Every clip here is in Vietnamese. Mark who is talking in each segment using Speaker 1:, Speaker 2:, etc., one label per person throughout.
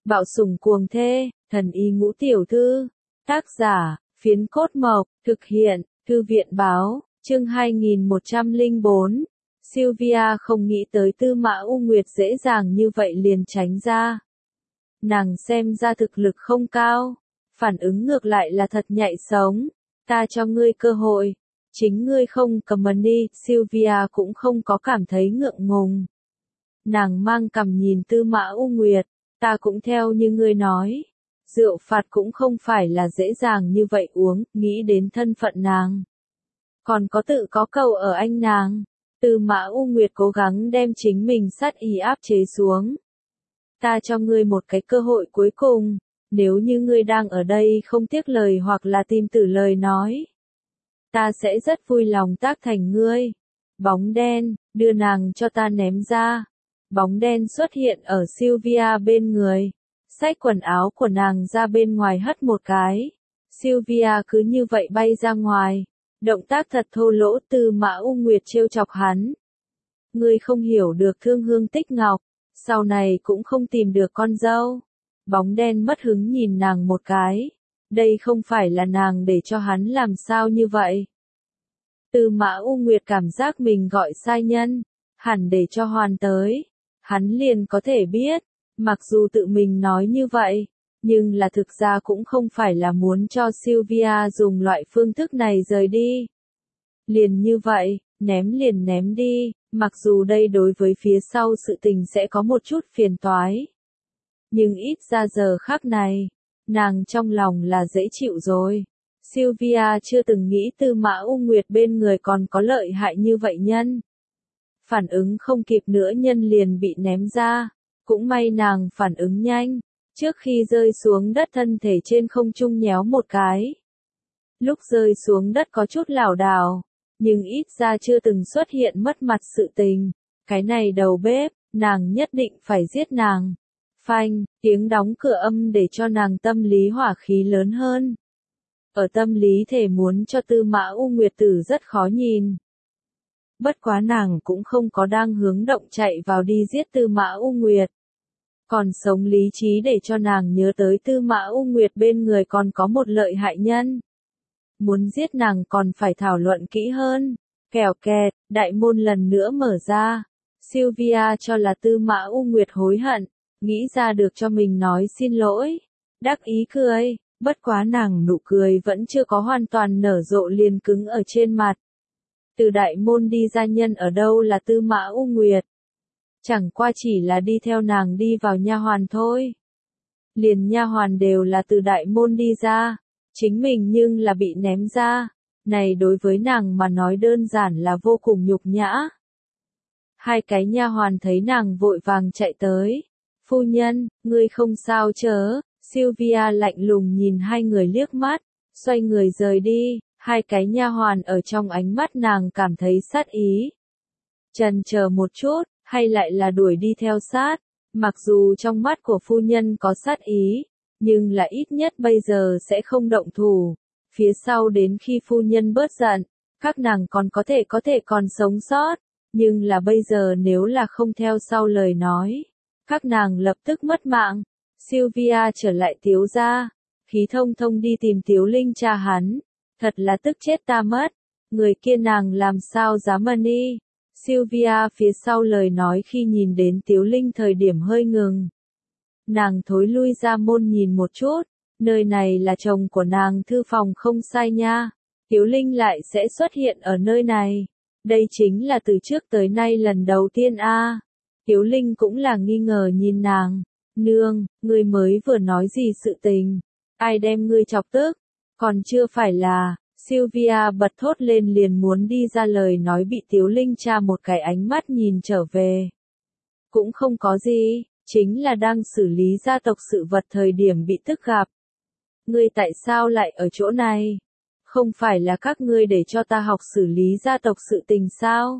Speaker 1: Bạo sủng cuồng thê, thần y ngũ tiểu thư. Tác giả, Phiến Cốt Mộc, thực hiện, Thư viện báo, chương 2104. Sylvia không nghĩ tới Tư Mã U Nguyệt dễ dàng như vậy liền tránh ra. Nàng xem ra thực lực không cao, phản ứng ngược lại là thật nhạy sống. Ta cho ngươi cơ hội, chính ngươi không cầm money. Sylvia cũng không có cảm thấy ngượng ngùng. Nàng mang cằm nhìn Tư Mã U Nguyệt, ta cũng theo như ngươi nói. Rượu phạt cũng không phải là dễ dàng như vậy uống, nghĩ đến thân phận nàng. Còn có tự có cầu ở anh nàng. Tư Mã U Nguyệt cố gắng đem chính mình sát ý áp chế xuống. Ta cho ngươi một cái cơ hội cuối cùng, nếu như ngươi đang ở đây không tiếc lời hoặc là tìm tử lời nói. Ta sẽ rất vui lòng tác thành ngươi. Bóng đen, đưa nàng cho ta ném ra. Bóng đen xuất hiện ở Sylvia bên người. Xách quần áo của nàng ra bên ngoài hất một cái. Sylvia cứ như vậy bay ra ngoài. Động tác thật thô lỗ. Tư Mã U Nguyệt trêu chọc hắn. Ngươi không hiểu được thương hương tích ngọc, sau này cũng không tìm được con dâu. Bóng đen mất hứng nhìn nàng một cái. Đây không phải là nàng để cho hắn làm sao như vậy. Tư Mã U Nguyệt cảm giác mình gọi sai nhân, hẳn để cho Hoàn tới. Hắn liền có thể biết, mặc dù tự mình nói như vậy, nhưng là thực ra cũng không phải là muốn cho Sylvia dùng loại phương thức này rời đi. Liền như vậy, ném liền ném đi, mặc dù đây đối với phía sau sự tình sẽ có một chút phiền toái. Nhưng ít ra giờ khắc này, nàng trong lòng là dễ chịu rồi. Sylvia chưa từng nghĩ Tư Mã U Nguyệt bên người còn có lợi hại như vậy nhân. Phản ứng không kịp nữa nhân liền bị ném ra. Cũng may nàng phản ứng nhanh, trước khi rơi xuống đất thân thể trên không trung nhéo một cái. Lúc rơi xuống đất có chút lảo đảo, nhưng ít ra chưa từng xuất hiện mất mặt sự tình. Cái này đầu bếp, nàng nhất định phải giết nàng. Phanh, tiếng đóng cửa âm để cho nàng tâm lý hỏa khí lớn hơn. Ở tâm lý thể muốn cho Tư Mã U Nguyệt tử rất khó nhìn. Bất quá nàng cũng không có đang hướng động chạy vào đi giết Tư Mã U Nguyệt. Còn sống lý trí để cho nàng nhớ tới Tư Mã U Nguyệt bên người còn có một lợi hại nhân. Muốn giết nàng còn phải thảo luận kỹ hơn. Kèo kẹt, đại môn lần nữa mở ra. Sylvia cho là Tư Mã U Nguyệt hối hận, nghĩ ra được cho mình nói xin lỗi. Đắc ý cười, bất quá nàng nụ cười vẫn chưa có hoàn toàn nở rộ liền cứng ở trên mặt. Từ đại môn đi ra nhân ở đâu là Tư Mã U Nguyệt. Chẳng qua chỉ là đi theo nàng đi vào nha hoàn thôi. Liền nha hoàn đều là từ đại môn đi ra, chính mình nhưng là bị ném ra. Này đối với nàng mà nói đơn giản là vô cùng nhục nhã. Hai cái nha hoàn thấy nàng vội vàng chạy tới. Phu nhân, ngươi không sao chớ. Sylvia lạnh lùng nhìn hai người liếc mắt, xoay người rời đi. Hai cái nha hoàn ở trong ánh mắt nàng cảm thấy sát ý. Chần chờ một chút, hay lại là đuổi đi theo sát. Mặc dù trong mắt của phu nhân có sát ý, nhưng là ít nhất bây giờ sẽ không động thủ. Phía sau đến khi phu nhân bớt giận, các nàng còn có thể còn sống sót. Nhưng là bây giờ nếu là không theo sau lời nói, các nàng lập tức mất mạng. Sylvia trở lại Tiếu gia, khí thông thông đi tìm Tiếu Linh cha hắn. Thật là tức chết ta mất. Người kia nàng làm sao dám money. Sylvia phía sau lời nói khi nhìn đến Tiếu Linh thời điểm hơi ngừng. Nàng thối lui ra môn nhìn một chút. Nơi này là chồng của nàng thư phòng không sai nha. Tiếu Linh lại sẽ xuất hiện ở nơi này. Đây chính là từ trước tới nay lần đầu tiên a. Tiếu Linh cũng là nghi ngờ nhìn nàng. Nương, ngươi mới vừa nói gì sự tình? Ai đem ngươi chọc tức? Còn chưa phải là. Sylvia bật thốt lên liền muốn đi ra lời nói bị Tiếu Linh tra một cái ánh mắt nhìn trở về. Cũng không có gì, chính là đang xử lý gia tộc sự vật thời điểm bị tức gặp. Ngươi tại sao lại ở chỗ này? Không phải là các ngươi để cho ta học xử lý gia tộc sự tình sao?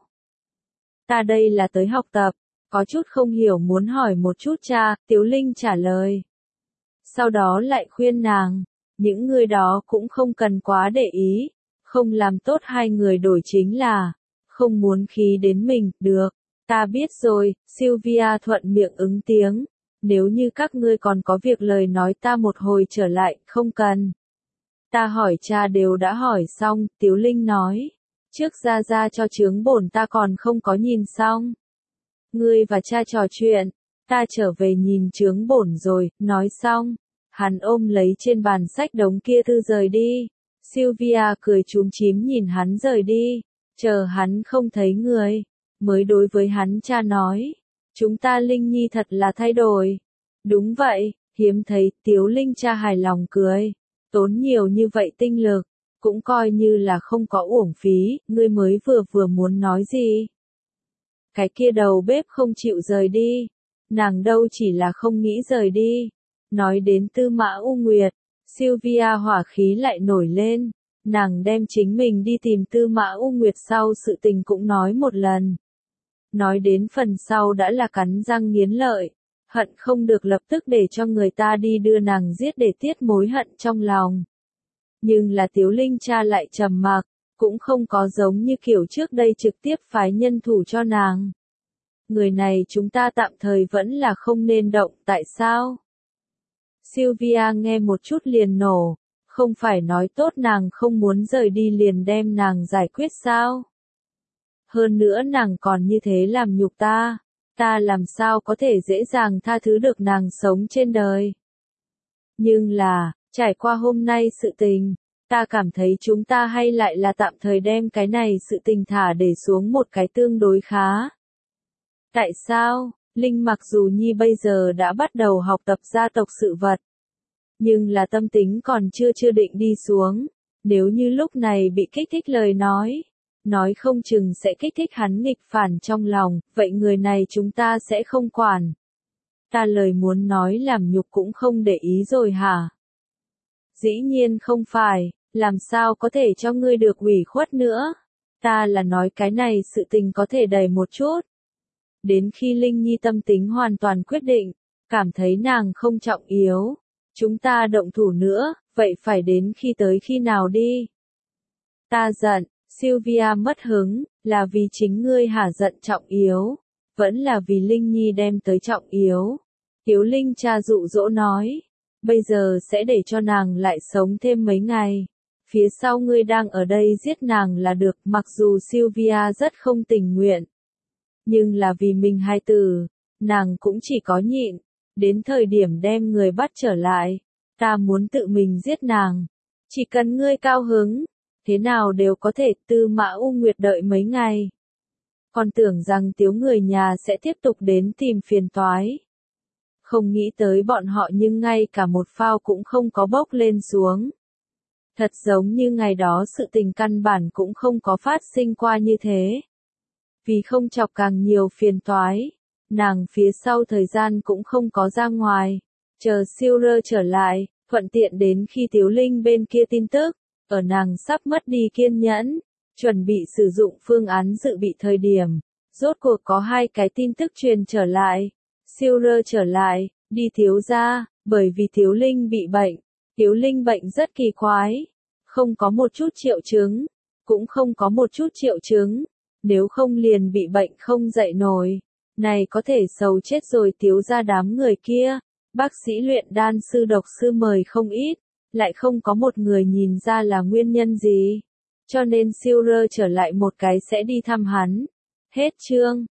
Speaker 1: Ta đây là tới học tập, có chút không hiểu muốn hỏi một chút cha. Tiếu Linh trả lời. Sau đó lại khuyên nàng. Những người đó cũng không cần quá để ý, không làm tốt hai người đổi chính là, không muốn khí đến mình, được, ta biết rồi. Sylvia thuận miệng ứng tiếng, Nếu như các ngươi còn có việc lời nói ta một hồi trở lại, không cần. Ta hỏi cha đều đã hỏi xong, Tiếu Linh nói. Trước ra cho chướng bổn ta còn không có nhìn xong. Ngươi và cha trò chuyện, ta trở về nhìn chướng bổn rồi, nói xong. Hắn ôm lấy trên bàn sách đống kia thư rời đi. Sylvia cười chúm chím nhìn hắn rời đi. Chờ hắn không thấy người, mới đối với hắn cha nói. Chúng ta Linh Nhi thật là thay đổi. Đúng vậy, hiếm thấy, Tiếu Linh cha hài lòng cười. Tốn nhiều như vậy tinh lực, cũng coi như là không có uổng phí, ngươi mới vừa muốn nói gì. Cái kia đầu bếp không chịu rời đi, nàng đâu chỉ là không nghĩ rời đi. Nói đến Tư Mã U Nguyệt, Sylvia hỏa khí lại nổi lên, nàng đem chính mình đi tìm Tư Mã U Nguyệt sau sự tình cũng nói một lần. Nói đến phần sau đã là cắn răng nghiến lợi, hận không được lập tức để cho người ta đi đưa nàng giết để tiết mối hận trong lòng. Nhưng là Tiếu Linh cha lại trầm mặc, cũng không có giống như kiểu trước đây trực tiếp phái nhân thủ cho nàng. Người này chúng ta tạm thời vẫn là không nên động, tại sao? Sylvia nghe một chút liền nổ, không phải nói tốt nàng không muốn rời đi liền đem nàng giải quyết sao? Hơn nữa nàng còn như thế làm nhục ta làm sao có thể dễ dàng tha thứ được nàng sống trên đời. Nhưng là, trải qua hôm nay sự tình, ta cảm thấy chúng ta hay lại là tạm thời đem cái này sự tình thả để xuống một cái tương đối khá. Tại sao? Linh mặc dù Nhi bây giờ đã bắt đầu học tập gia tộc sự vật, nhưng là tâm tính còn chưa định đi xuống. Nếu như lúc này bị kích thích lời nói không chừng sẽ kích thích hắn nghịch phản trong lòng, vậy người này chúng ta sẽ không quản. Ta lời muốn nói làm nhục cũng không để ý rồi hả? Dĩ nhiên không phải, làm sao có thể cho ngươi được ủy khuất nữa? Ta là nói cái này sự tình có thể đẩy một chút. Đến khi Linh Nhi tâm tính hoàn toàn quyết định, cảm thấy nàng không trọng yếu, chúng ta động thủ nữa, vậy phải đến khi nào đi? Ta giận, Sylvia mất hứng, là vì chính ngươi hả giận trọng yếu, vẫn là vì Linh Nhi đem tới trọng yếu. Tiếu Linh cha dụ dỗ nói, bây giờ sẽ để cho nàng lại sống thêm mấy ngày. Phía sau ngươi đang ở đây giết nàng là được, mặc dù Sylvia rất không tình nguyện. Nhưng là vì mình hai tử, nàng cũng chỉ có nhịn, đến thời điểm đem người bắt trở lại, ta muốn tự mình giết nàng. Chỉ cần ngươi cao hứng, thế nào đều có thể. Tư Mã U Nguyệt đợi mấy ngày. Còn tưởng rằng Tiếu người nhà sẽ tiếp tục đến tìm phiền toái. Không nghĩ tới bọn họ nhưng ngay cả một phao cũng không có bốc lên xuống. Thật giống như ngày đó sự tình căn bản cũng không có phát sinh qua như thế. Vì không chọc càng nhiều phiền toái, nàng phía sau thời gian cũng không có ra ngoài. Chờ Silver trở lại, thuận tiện đến khi Tiếu Linh bên kia tin tức, ở nàng sắp mất đi kiên nhẫn, chuẩn bị sử dụng phương án dự bị thời điểm. Rốt cuộc có hai cái tin tức truyền trở lại. Silver trở lại, đi thiếu gia, bởi vì Tiếu Linh bị bệnh. Tiếu Linh bệnh rất kỳ quái, không có một chút triệu chứng, cũng không có một chút triệu chứng, nếu không liền bị bệnh không dậy nổi. Này có thể sầu chết rồi Tiếu gia đám người kia, bác sĩ luyện đan sư độc sư mời không ít, lại không có một người nhìn ra là nguyên nhân gì. Cho nên Silver trở lại một cái sẽ đi thăm hắn. Hết chương.